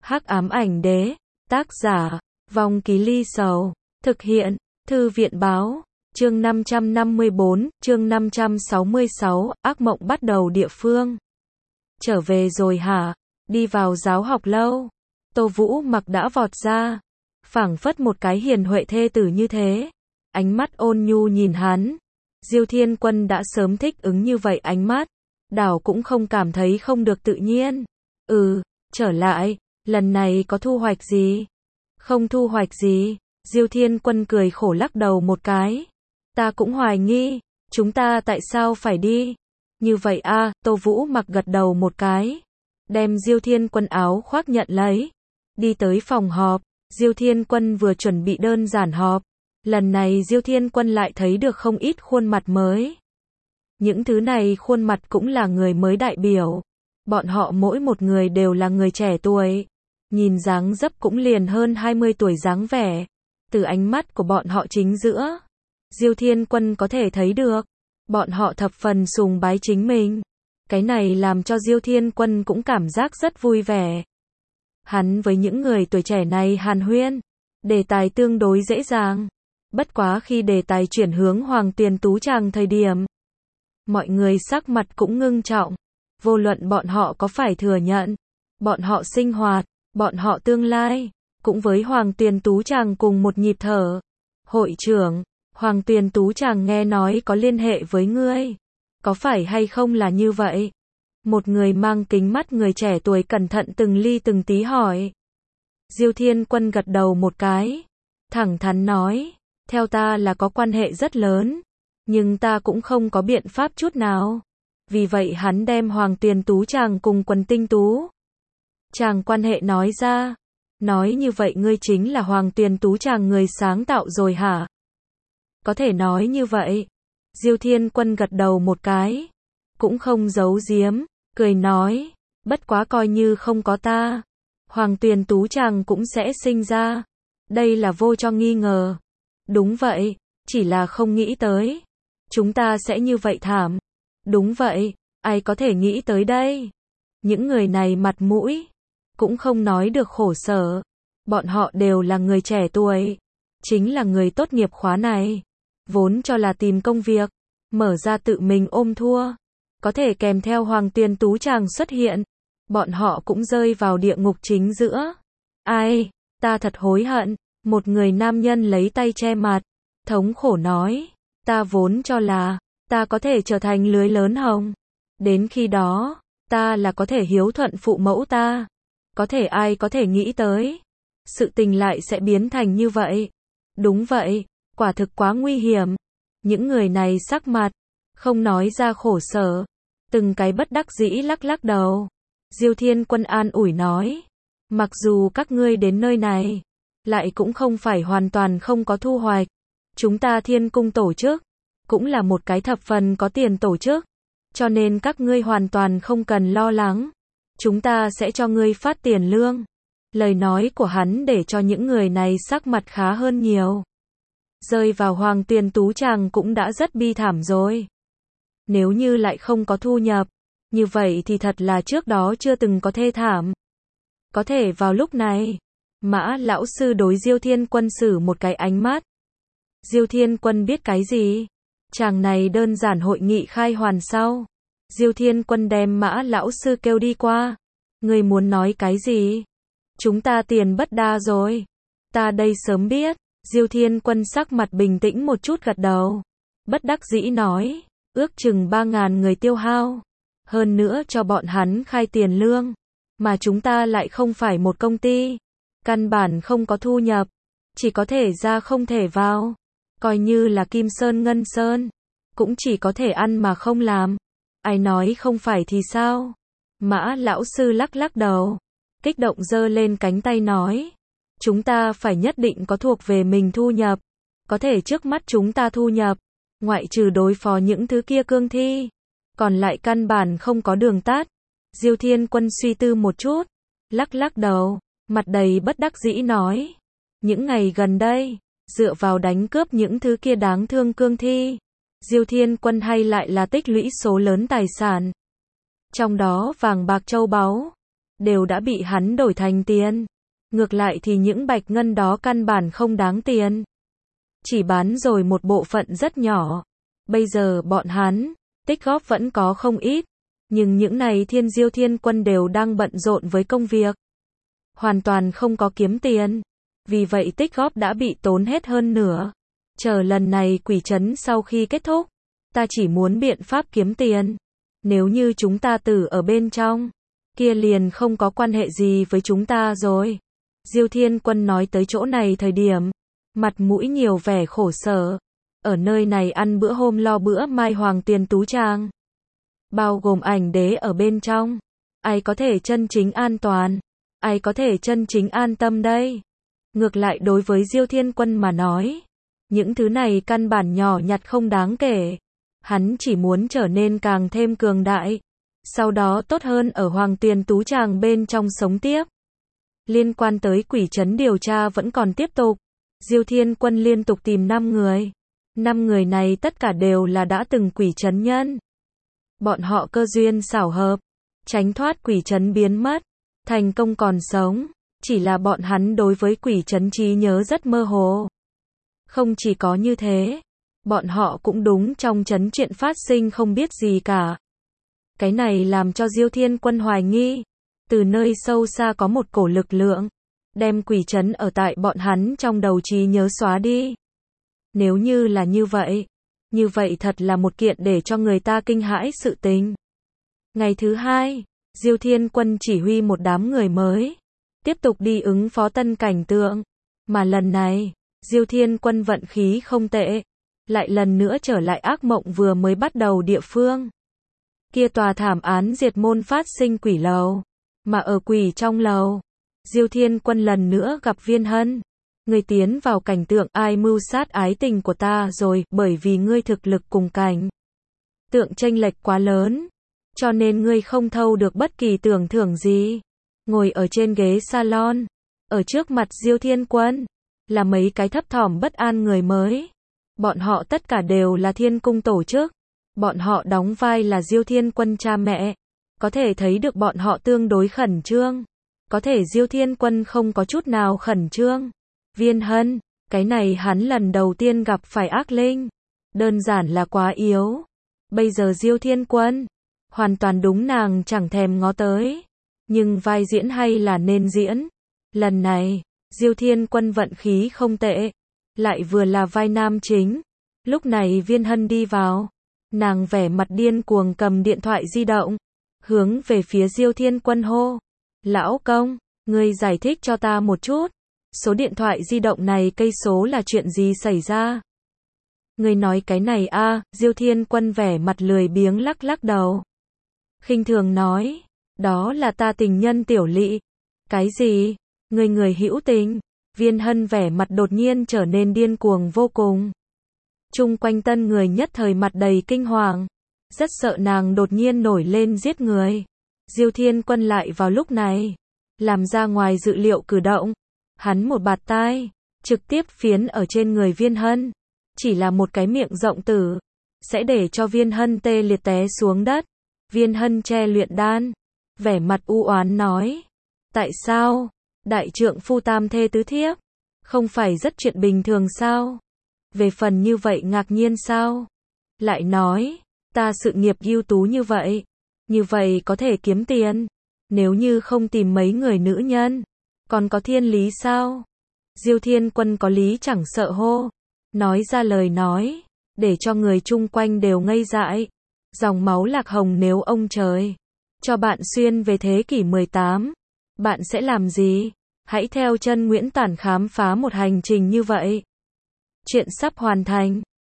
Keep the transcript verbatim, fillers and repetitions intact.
Hắc ám ảnh đế, tác giả, Vong Ký Ly Sầu, thực hiện, Thư viện báo, chương năm trăm năm mươi bốn, chương năm trăm sáu mươi sáu, ác mộng bắt đầu địa phương. Trở về rồi hả? Đi vào giáo học lâu. Tô Vũ Mặc đã vọt ra, phảng phất một cái hiền huệ thê tử như thế. Ánh mắt ôn nhu nhìn hắn. Diêu Thiên Quân đã sớm thích ứng như vậy ánh mắt, đảo cũng không cảm thấy không được tự nhiên. Ừ, trở lại, lần này có thu hoạch gì? Không thu hoạch gì. Diêu Thiên Quân cười khổ lắc đầu một cái. Ta cũng hoài nghi, chúng ta tại sao phải đi? Như vậy a, à, Tô Vũ Mặc gật đầu một cái, đem Diêu Thiên Quân áo khoác nhận lấy, đi tới phòng họp. Diêu Thiên Quân vừa chuẩn bị đơn giản họp, lần này Diêu Thiên Quân lại thấy được không ít khuôn mặt mới. Những thứ này khuôn mặt cũng là người mới đại biểu, bọn họ mỗi một người đều là người trẻ tuổi, nhìn dáng dấp cũng liền hơn hai mươi tuổi dáng vẻ. Từ ánh mắt của bọn họ chính giữa, Diêu Thiên Quân có thể thấy được, bọn họ thập phần sùng bái chính mình. Cái này làm cho Diêu Thiên Quân cũng cảm giác rất vui vẻ. Hắn với những người tuổi trẻ này hàn huyên, đề tài tương đối dễ dàng. Bất quá khi đề tài chuyển hướng Hoàng Tuyền Tú Tràng thời điểm, mọi người sắc mặt cũng ngưng trọng. Vô luận bọn họ có phải thừa nhận, bọn họ sinh hoạt, bọn họ tương lai, cũng với Hoàng Tuyền Tú Tràng cùng một nhịp thở. Hội trưởng, Hoàng Tuyền Tú Tràng nghe nói có liên hệ với ngươi, có phải hay không là như vậy? Một người mang kính mắt người trẻ tuổi cẩn thận từng ly từng tí hỏi. Diêu Thiên Quân gật đầu một cái, thẳng thắn nói, theo ta là có quan hệ rất lớn, nhưng ta cũng không có biện pháp chút nào. Vì vậy hắn đem Hoàng Tuyền Tú Tràng cùng Quần Tinh Tú Tràng quan hệ nói ra. Nói như vậy ngươi chính là Hoàng Tuyền Tú Tràng người sáng tạo rồi hả? Có thể nói như vậy. Diêu Thiên Quân gật đầu một cái, cũng không giấu giếm, cười nói, bất quá coi như không có ta, Hoàng Tuyền Tú Tràng cũng sẽ sinh ra. Đây là vô cho nghi ngờ. Đúng vậy, chỉ là không nghĩ tới chúng ta sẽ như vậy thảm. Đúng vậy, ai có thể nghĩ tới đây? Những người này mặt mũi cũng không nói được khổ sở. Bọn họ đều là người trẻ tuổi, chính là người tốt nghiệp khóa này, vốn cho là tìm công việc, mở ra tự mình ôm thua, có thể kèm theo Hoàng Tuyền Tú Tràng xuất hiện, bọn họ cũng rơi vào địa ngục chính giữa. Ai, ta thật hối hận. Một người nam nhân lấy tay che mặt, thống khổ nói, ta vốn cho là ta có thể trở thành lưới lớn hồng, đến khi đó ta là có thể hiếu thuận phụ mẫu ta. Có thể ai có thể nghĩ tới sự tình lại sẽ biến thành như vậy. Đúng vậy, quả thực quá nguy hiểm. Những người này sắc mặt không nói ra khổ sở, từng cái bất đắc dĩ lắc lắc đầu. Diêu Thiên Quân an ủi nói, mặc dù các ngươi đến nơi này lại cũng không phải hoàn toàn không có thu hoạch. Chúng ta Thiên Cung tổ chức cũng là một cái thập phần có tiền tổ chức, cho nên các ngươi hoàn toàn không cần lo lắng. Chúng ta sẽ cho ngươi phát tiền lương. Lời nói của hắn để cho những người này sắc mặt khá hơn nhiều. Rơi vào Hoàng Tuyền Tú Tràng cũng đã rất bi thảm rồi. Nếu như lại không có thu nhập, như vậy thì thật là trước đó chưa từng có thê thảm. Có thể vào lúc này, Mã lão sư đối Diêu Thiên Quân xử một cái ánh mắt. Diêu Thiên Quân biết cái gì? Chàng này đơn giản hội nghị khai hoàn sau. Diêu Thiên Quân đem Mã lão sư kêu đi qua. Ngươi muốn nói cái gì? Chúng ta tiền bất đa rồi. Ta đây sớm biết. Diêu Thiên Quân sắc mặt bình tĩnh một chút gật đầu. Bất đắc dĩ nói, ước chừng ba ngàn người tiêu hao. Hơn nữa cho bọn hắn khai tiền lương. Mà chúng ta lại không phải một công ty. Căn bản không có thu nhập. Chỉ có thể ra không thể vào. Coi như là Kim Sơn Ngân Sơn, cũng chỉ có thể ăn mà không làm. Ai nói không phải thì sao? Mã lão sư lắc lắc đầu, kích động giơ lên cánh tay nói, chúng ta phải nhất định có thuộc về mình thu nhập. Có thể trước mắt chúng ta thu nhập, ngoại trừ đối phó những thứ kia cương thi, còn lại căn bản không có đường tắt. Diêu Thiên Quân suy tư một chút, lắc lắc đầu, mặt đầy bất đắc dĩ nói, những ngày gần đây, dựa vào đánh cướp những thứ kia đáng thương cương thi, Diêu Thiên Quân hay lại là tích lũy số lớn tài sản. Trong đó vàng bạc châu báu, đều đã bị hắn đổi thành tiền. Ngược lại thì những bạch ngân đó căn bản không đáng tiền. Chỉ bán rồi một bộ phận rất nhỏ. Bây giờ bọn hắn, tích góp vẫn có không ít. Nhưng những này Thiên Diêu Thiên Quân đều đang bận rộn với công việc. Hoàn toàn không có kiếm tiền. Vì vậy tích góp đã bị tốn hết hơn nửa. Chờ lần này quỷ trấn sau khi kết thúc, ta chỉ muốn biện pháp kiếm tiền. Nếu như chúng ta tử ở bên trong, kia liền không có quan hệ gì với chúng ta rồi. Diêu Thiên Quân nói tới chỗ này thời điểm, mặt mũi nhiều vẻ khổ sở. Ở nơi này ăn bữa hôm lo bữa mai hoàng tiền tú trang. Bao gồm ảnh đế ở bên trong. Ai có thể chân chính an toàn? Ai có thể chân chính an tâm đây? Ngược lại đối với Diêu Thiên Quân mà nói, những thứ này căn bản nhỏ nhặt không đáng kể. Hắn chỉ muốn trở nên càng thêm cường đại. Sau đó tốt hơn ở hoàng tiền tú tràng bên trong sống tiếp. Liên quan tới quỷ trấn điều tra vẫn còn tiếp tục. Diêu Thiên Quân liên tục tìm năm người. Năm người này tất cả đều là đã từng quỷ trấn nhân. Bọn họ cơ duyên xảo hợp, tránh thoát quỷ trấn biến mất, thành công còn sống. Chỉ là bọn hắn đối với quỷ trấn trí nhớ rất mơ hồ. Không chỉ có như thế, bọn họ cũng đúng trong trấn chuyện phát sinh không biết gì cả. Cái này làm cho Diêu Thiên Quân hoài nghi. Từ nơi sâu xa có một cổ lực lượng, đem quỷ trấn ở tại bọn hắn trong đầu trí nhớ xóa đi. Nếu như là như vậy, như vậy thật là một kiện để cho người ta kinh hãi sự tình. Ngày thứ hai, Diêu Thiên Quân chỉ huy một đám người mới, tiếp tục đi ứng phó tân cảnh tượng. Mà lần này, Diêu Thiên Quân vận khí không tệ, lại lần nữa trở lại ác mộng vừa mới bắt đầu địa phương. Kia tòa thảm án diệt môn phát sinh quỷ lầu. Mà ở quỷ trong lầu, Diêu Thiên Quân lần nữa gặp Viên Hân. Ngươi tiến vào cảnh tượng ai mưu sát ái tình của ta rồi, bởi vì ngươi thực lực cùng cảnh tượng chênh lệch quá lớn, cho nên ngươi không thâu được bất kỳ tưởng thưởng gì. Ngồi ở trên ghế salon, ở trước mặt Diêu Thiên Quân, là mấy cái thấp thỏm bất an người mới. Bọn họ tất cả đều là thiên cung tổ chức. Bọn họ đóng vai là Diêu Thiên Quân cha mẹ. Có thể thấy được bọn họ tương đối khẩn trương. Có thể Diêu Thiên Quân không có chút nào khẩn trương. Viên Hân, cái này hắn lần đầu tiên gặp phải ác linh. Đơn giản là quá yếu. Bây giờ Diêu Thiên Quân, hoàn toàn đúng nàng chẳng thèm ngó tới. Nhưng vai diễn hay là nên diễn. Lần này, Diêu Thiên Quân vận khí không tệ. Lại vừa là vai nam chính. Lúc này Viên Hân đi vào. Nàng vẻ mặt điên cuồng cầm điện thoại di động. Hướng về phía Diêu Thiên Quân hô. Lão công, ngươi giải thích cho ta một chút. Số điện thoại di động này cây số là chuyện gì xảy ra? Ngươi nói cái này a? À, Diêu Thiên Quân vẻ mặt lười biếng lắc lắc đầu. Khinh thường nói. Đó là ta tình nhân Tiểu Lị. Cái gì? Ngươi người hữu tình? Viên Hân vẻ mặt đột nhiên trở nên điên cuồng vô cùng. Chung quanh tân người nhất thời mặt đầy kinh hoàng. Rất sợ nàng đột nhiên nổi lên giết người. Diêu Thiên Quân lại vào lúc này, làm ra ngoài dự liệu cử động. Hắn một bạt tai, trực tiếp phiến ở trên người Viên Hân. Chỉ là một cái miệng rộng tử, sẽ để cho Viên Hân tê liệt té xuống đất. Viên Hân che luyện đan, vẻ mặt u oán nói. Tại sao? Đại trượng phu tam thê tứ thiếp, không phải rất chuyện bình thường sao? Về phần như vậy ngạc nhiên sao? Lại nói, ta sự nghiệp ưu tú như vậy, như vậy có thể kiếm tiền. Nếu như không tìm mấy người nữ nhân, còn có thiên lý sao? Diêu Thiên Quân có lý chẳng sợ hô. Nói ra lời nói, để cho người chung quanh đều ngây dại. Dòng máu lạc hồng nếu ông trời cho bạn xuyên về thế kỷ mười tám, bạn sẽ làm gì? Hãy theo chân Nguyễn Tản khám phá một hành trình như vậy. Chuyện sắp hoàn thành.